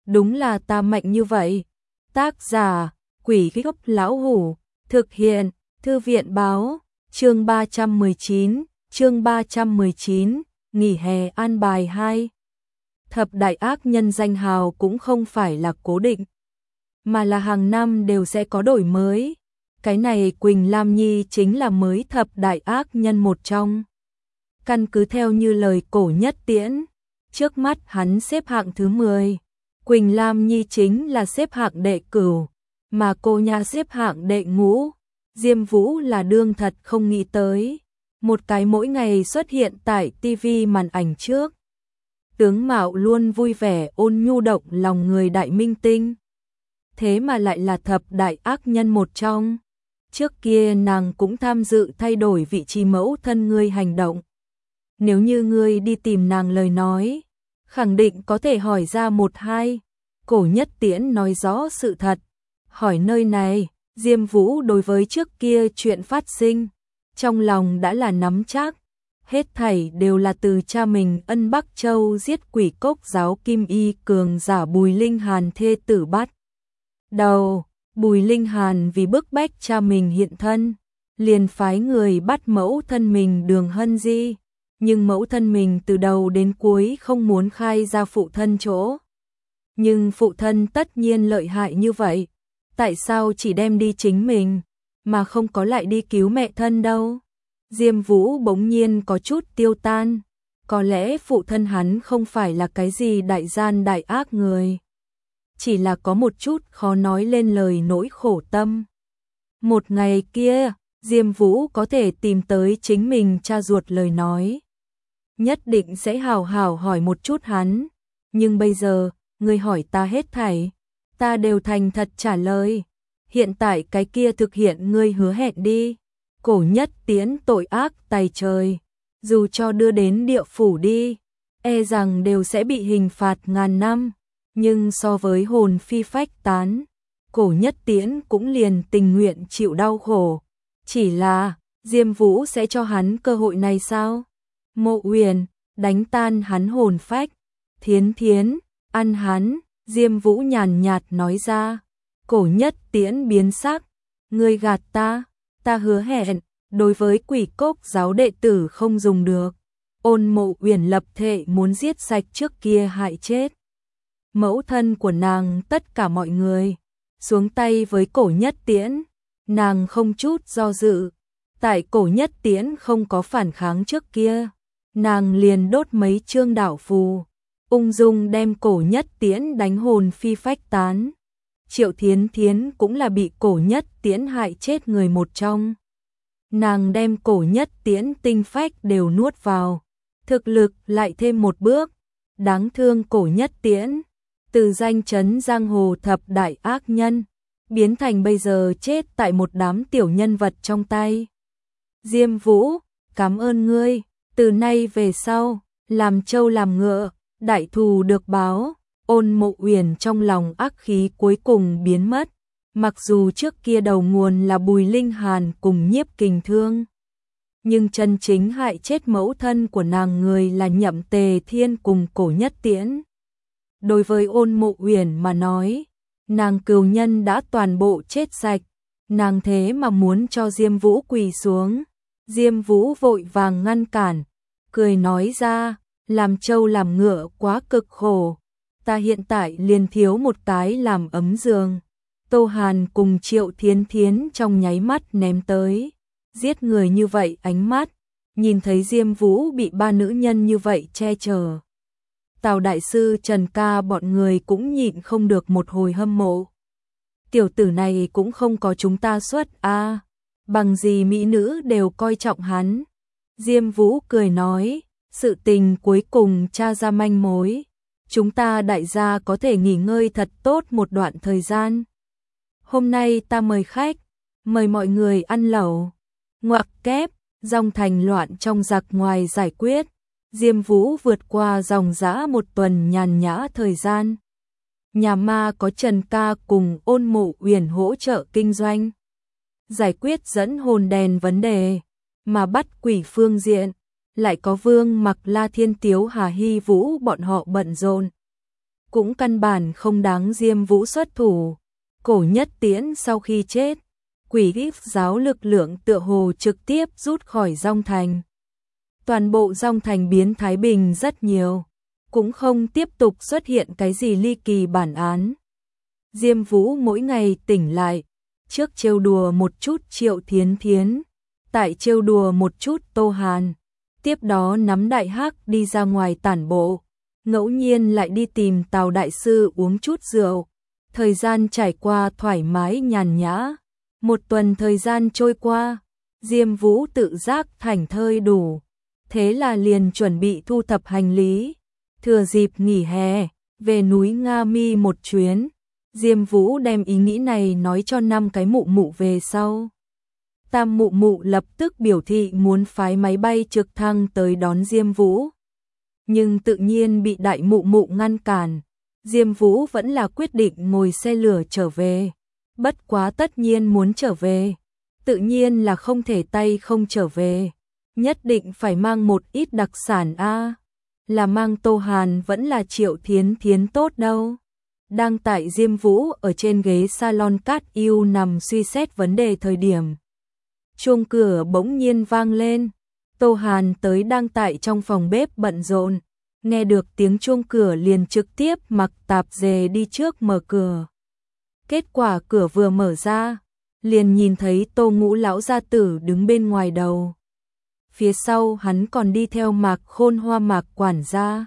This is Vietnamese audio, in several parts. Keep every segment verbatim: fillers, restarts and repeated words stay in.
đúng là ta mạnh như vậy. Tác giả, Quỷ Gốc Lão Hủ, thực hiện, Thư viện báo, chương ba trăm mười chín, chương ba trăm mười chín, nghỉ hè an bài hai. Thập đại ác nhân danh hào cũng không phải là cố định, mà là hàng năm đều sẽ có đổi mới. Cái này Quỳnh Lam Nhi chính là mới thập đại ác nhân một trong. Căn cứ theo như lời Cổ Nhất Tiễn, trước mắt hắn xếp hạng thứ mười. Quỳnh Lam Nhi chính là xếp hạng đệ cửu, mà cô nha xếp hạng đệ ngũ. Diêm Vũ là đương thật không nghĩ tới, một cái mỗi ngày xuất hiện tại ti vi màn ảnh trước. Tướng mạo luôn vui vẻ ôn nhu động lòng người đại minh tinh. Thế mà lại là thập đại ác nhân một trong. Trước kia nàng cũng tham dự thay đổi vị trí mẫu thân ngươi hành động. Nếu như ngươi đi tìm nàng lời nói, khẳng định có thể hỏi ra một hai. Cổ Nhất Tiễn nói rõ sự thật. Hỏi nơi này, Diêm Vũ đối với trước kia chuyện phát sinh, trong lòng đã là nắm chắc. Hết thảy đều là từ cha mình Ân Bắc Châu giết quỷ cốc giáo Kim Y cường giả Bùi Linh Hàn thê tử bắt. Đầu, Bùi Linh Hàn vì bức bách cha mình hiện thân, liền phái người bắt mẫu thân mình Đường Hân Di. Nhưng mẫu thân mình từ đầu đến cuối không muốn khai ra phụ thân chỗ. Nhưng phụ thân tất nhiên lợi hại như vậy, tại sao chỉ đem đi chính mình, mà không có lại đi cứu mẹ thân đâu? Diêm Vũ bỗng nhiên có chút tiêu tan, có lẽ phụ thân hắn không phải là cái gì đại gian đại ác người, chỉ là có một chút khó nói lên lời nỗi khổ tâm. Một ngày kia, Diêm Vũ có thể tìm tới chính mình cha ruột lời nói, nhất định sẽ hào hào hỏi một chút hắn, nhưng bây giờ, ngươi hỏi ta hết thảy, ta đều thành thật trả lời. Hiện tại cái kia thực hiện ngươi hứa hẹn đi. Cổ Nhất Tiễn tội ác tày trời, dù cho đưa đến địa phủ đi, e rằng đều sẽ bị hình phạt ngàn năm, nhưng so với hồn phi phách tán, Cổ Nhất Tiễn cũng liền tình nguyện chịu đau khổ. Chỉ là, Diêm Vũ sẽ cho hắn cơ hội này sao? Mộ Uyển, đánh tan hắn hồn phách, Thiến Thiến, ăn hắn, Diêm Vũ nhàn nhạt nói ra. Cổ Nhất Tiễn biến sắc, ngươi gạt ta, ta hứa hẹn, đối với quỷ cốc giáo đệ tử không dùng được. Ôn Mộ Uyển lập thệ muốn giết sạch trước kia hại chết mẫu thân của nàng tất cả mọi người, xuống tay với Cổ Nhất Tiễn, nàng không chút do dự. Tại Cổ Nhất Tiễn không có phản kháng trước kia, nàng liền đốt mấy chương đảo phù, ung dung đem Cổ Nhất Tiễn đánh hồn phi phách tán. Triệu Thiến Thiến cũng là bị Cổ Nhất Tiễn hại chết người một trong. Nàng đem Cổ Nhất Tiễn tinh phách đều nuốt vào, thực lực lại thêm một bước. Đáng thương Cổ Nhất Tiễn, từ danh chấn giang hồ thập đại ác nhân, biến thành bây giờ chết tại một đám tiểu nhân vật trong tay. Diêm Vũ, cảm ơn ngươi, từ nay về sau, làm trâu làm ngựa, đại thù được báo. Ôn Mộ Uyển trong lòng ác khí cuối cùng biến mất, mặc dù trước kia đầu nguồn là Bùi Linh Hàn cùng Nhiếp Kình Thương, nhưng chân chính hại chết mẫu thân của nàng người là Nhậm Tề Thiên cùng Cổ Nhất Tiễn. Đối với Ôn Mộ Uyển mà nói, nàng cừu nhân đã toàn bộ chết sạch, nàng thế mà muốn cho Diêm Vũ quỳ xuống. Diêm Vũ vội vàng ngăn cản, cười nói ra, làm trâu làm ngựa quá cực khổ. Ta hiện tại liền thiếu một cái làm ấm giường. Tô Hàn cùng Triệu Thiến Thiến trong nháy mắt ném tới. Giết người như vậy ánh mắt, nhìn thấy Diêm Vũ bị ba nữ nhân như vậy che chở. Tào Đại Sư Trần Ca bọn người cũng nhịn không được một hồi hâm mộ. Tiểu tử này cũng không có chúng ta xuất a, à, bằng gì mỹ nữ đều coi trọng hắn. Diêm Vũ cười nói, sự tình cuối cùng tra ra manh mối. Chúng ta đại gia có thể nghỉ ngơi thật tốt một đoạn thời gian. Hôm nay ta mời khách, mời mọi người ăn lẩu. Ngoặc kép, dòng thành loạn trong giặc ngoài giải quyết. Diêm Vũ vượt qua dòng dã một tuần nhàn nhã thời gian. Nhà ma có Trần Ca cùng Ôn Mộ Uyển hỗ trợ kinh doanh, giải quyết dẫn hồn đèn vấn đề, mà bắt quỷ phương diện lại có Vương Mặc La Thiên Tiếu Hà Hy Vũ bọn họ bận rộn. cũng căn bản không đáng Diêm Vũ xuất thủ. Cổ Nhất Tiễn sau khi chết, quỷ kíp giáo lực lượng tựa hồ trực tiếp rút khỏi Dong Thành. Toàn bộ Dong Thành biến thái bình rất nhiều, cũng không tiếp tục xuất hiện cái gì ly kỳ bản án. Diêm Vũ mỗi ngày tỉnh lại, trước trêu đùa một chút Triệu Thiến Thiến, tại trêu đùa một chút Tô Hàn, tiếp đó nắm Đại Hắc đi ra ngoài tản bộ, ngẫu nhiên lại đi tìm Tào đại sư uống chút rượu. Thời gian trải qua thoải mái nhàn nhã. Một tuần thời gian trôi qua, Diêm Vũ tự giác thảnh thơi đủ, thế là liền chuẩn bị thu thập hành lý, thừa dịp nghỉ hè, về núi Nga Mi một chuyến. Diêm Vũ đem ý nghĩ này nói cho năm cái mụ mụ về sau. Tam mụ mụ lập tức biểu thị muốn phái máy bay trực thăng tới đón Diêm Vũ. Nhưng tự nhiên bị đại mụ mụ ngăn cản. Diêm Vũ vẫn là quyết định ngồi xe lửa trở về. Bất quá tất nhiên muốn trở về, tự nhiên là không thể tay không trở về. Nhất định phải mang một ít đặc sản a. Là mang Tô Hàn vẫn là Triệu Thiến Thiến tốt đâu. Đang tại Diêm Vũ ở trên ghế salon cát yêu nằm suy xét vấn đề thời điểm. Chuông cửa bỗng nhiên vang lên. Tô Hàn tới đang tại trong phòng bếp bận rộn. Nghe được tiếng chuông cửa liền trực tiếp mặc tạp dề đi trước mở cửa. Kết quả cửa vừa mở ra, liền nhìn thấy Tô Ngũ lão gia tử đứng bên ngoài đầu. Phía sau hắn còn đi theo Mạc Khôn Hoa Mạc quản gia.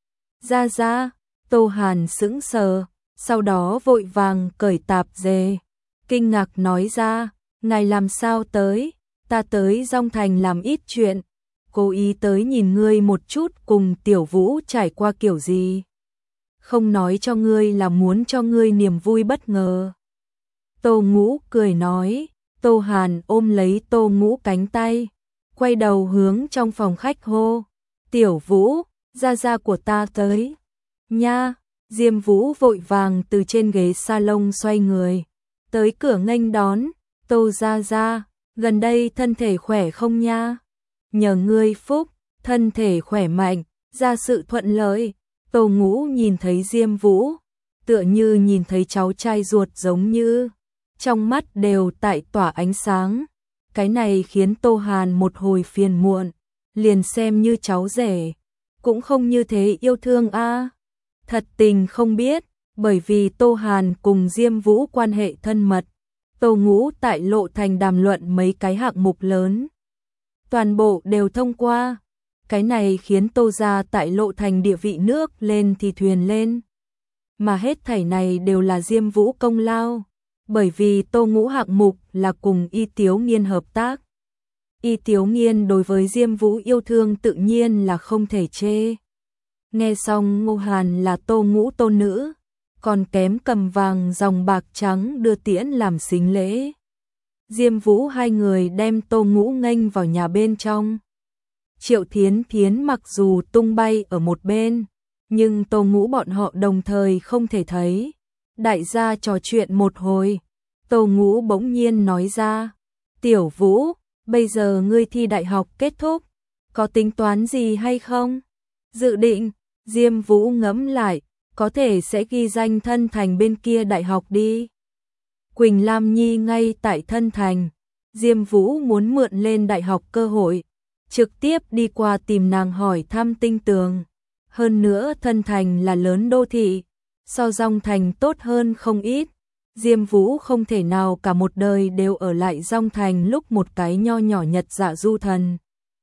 Ra ra, Tô Hàn sững sờ, sau đó vội vàng cởi tạp dề, kinh ngạc nói ra, ngài làm sao tới, ta tới Dong Thành làm ít chuyện, cố ý tới nhìn ngươi một chút cùng Tiểu Vũ trải qua kiểu gì. Không nói cho ngươi là muốn cho ngươi niềm vui bất ngờ. Tô Ngũ cười nói, Tô Hàn ôm lấy Tô Ngũ cánh tay, quay đầu hướng trong phòng khách hô, Tiểu Vũ, gia gia của ta tới. Nha, Diêm Vũ vội vàng từ trên ghế salon xoay người, tới cửa nghênh đón, Tô gia gia, gần đây thân thể khỏe không nha? Nhờ ngươi phúc, thân thể khỏe mạnh, ra sự thuận lợi. Tô Ngũ nhìn thấy Diêm Vũ, tựa như nhìn thấy cháu trai ruột giống như, trong mắt đều tại tỏa ánh sáng. Cái này khiến Tô Hàn một hồi phiền muộn, liền xem như cháu rể, cũng không như thế yêu thương a. Thật tình không biết, bởi vì Tô Hàn cùng Diêm Vũ quan hệ thân mật, Tô Ngũ tại Lộ Thành đàm luận mấy cái hạng mục lớn. Toàn bộ đều thông qua. Cái này khiến Tô gia tại Lộ Thành địa vị nước lên thì thuyền lên. Mà hết thảy này đều là Diêm Vũ công lao, bởi vì Tô Ngũ hạng mục là cùng Y Tiếu Nghiên hợp tác. Y Tiếu Nghiên đối với Diêm Vũ yêu thương tự nhiên là không thể chê. Nghe xong Ngô Hàn là Tô Ngũ tôn nữ, còn kém cầm vàng dòng bạc trắng đưa tiễn làm sính lễ. Diêm Vũ hai người đem Tô Ngũ nghênh vào nhà bên trong. Triệu Thiến Thiến mặc dù tung bay ở một bên, nhưng Tô Ngũ bọn họ đồng thời không thể thấy. Đại gia trò chuyện một hồi, Tô Ngũ bỗng nhiên nói ra, Tiểu Vũ, bây giờ ngươi thi đại học kết thúc, có tính toán gì hay không? Dự định, Diêm Vũ ngẫm lại, có thể sẽ ghi danh Thân Thành bên kia đại học đi. Quỳnh Lam Nhi ngay tại Thân Thành, Diêm Vũ muốn mượn lên đại học cơ hội, trực tiếp đi qua tìm nàng hỏi thăm tinh tường. Hơn nữa Thân Thành là lớn đô thị, so Dong Thành tốt hơn không ít. Diêm Vũ không thể nào cả một đời đều ở lại Dong Thành lúc một cái nho nhỏ Nhật Dạ Du Thần.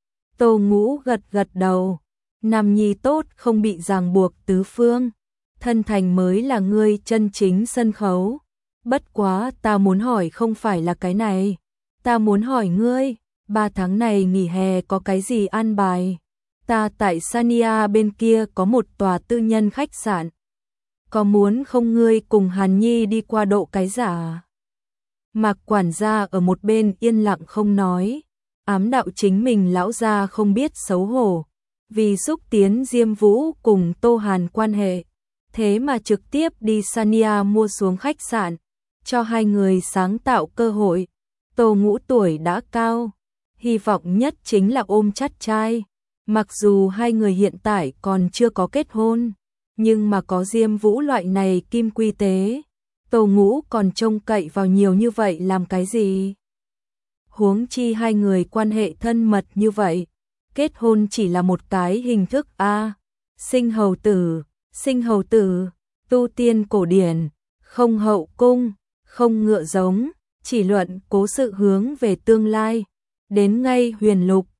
Tô Ngũ gật gật đầu, nam nhi tốt không bị ràng buộc tứ phương. Thân Thành mới là ngươi chân chính sân khấu. Bất quá ta muốn hỏi không phải là cái này, ta muốn hỏi ngươi, ba tháng này nghỉ hè có cái gì an bài? Ta tại Sania bên kia có một tòa tư nhân khách sạn. Có muốn không ngươi cùng Hàn Nhi đi qua độ cái giả? Mạc quản gia ở một bên yên lặng không nói, ám đạo chính mình lão gia không biết xấu hổ, vì xúc tiến Diêm Vũ cùng Tô Hàn quan hệ, thế mà trực tiếp đi Sania mua xuống khách sạn, cho hai người sáng tạo cơ hội. Tô Ngũ tuổi đã cao, hy vọng nhất chính là ôm chắt trai, mặc dù hai người hiện tại còn chưa có kết hôn, Nhưng mà có Diêm Vũ loại này kim quy tế, Tô Ngũ còn trông cậy vào nhiều như vậy làm cái gì? Huống chi hai người quan hệ thân mật như vậy, kết hôn chỉ là một cái hình thức a, sinh hầu tử, sinh hầu tử, tu tiên cổ điển, không hậu cung, không ngựa giống, chỉ luận cố sự hướng về tương lai, đến ngay huyền lục,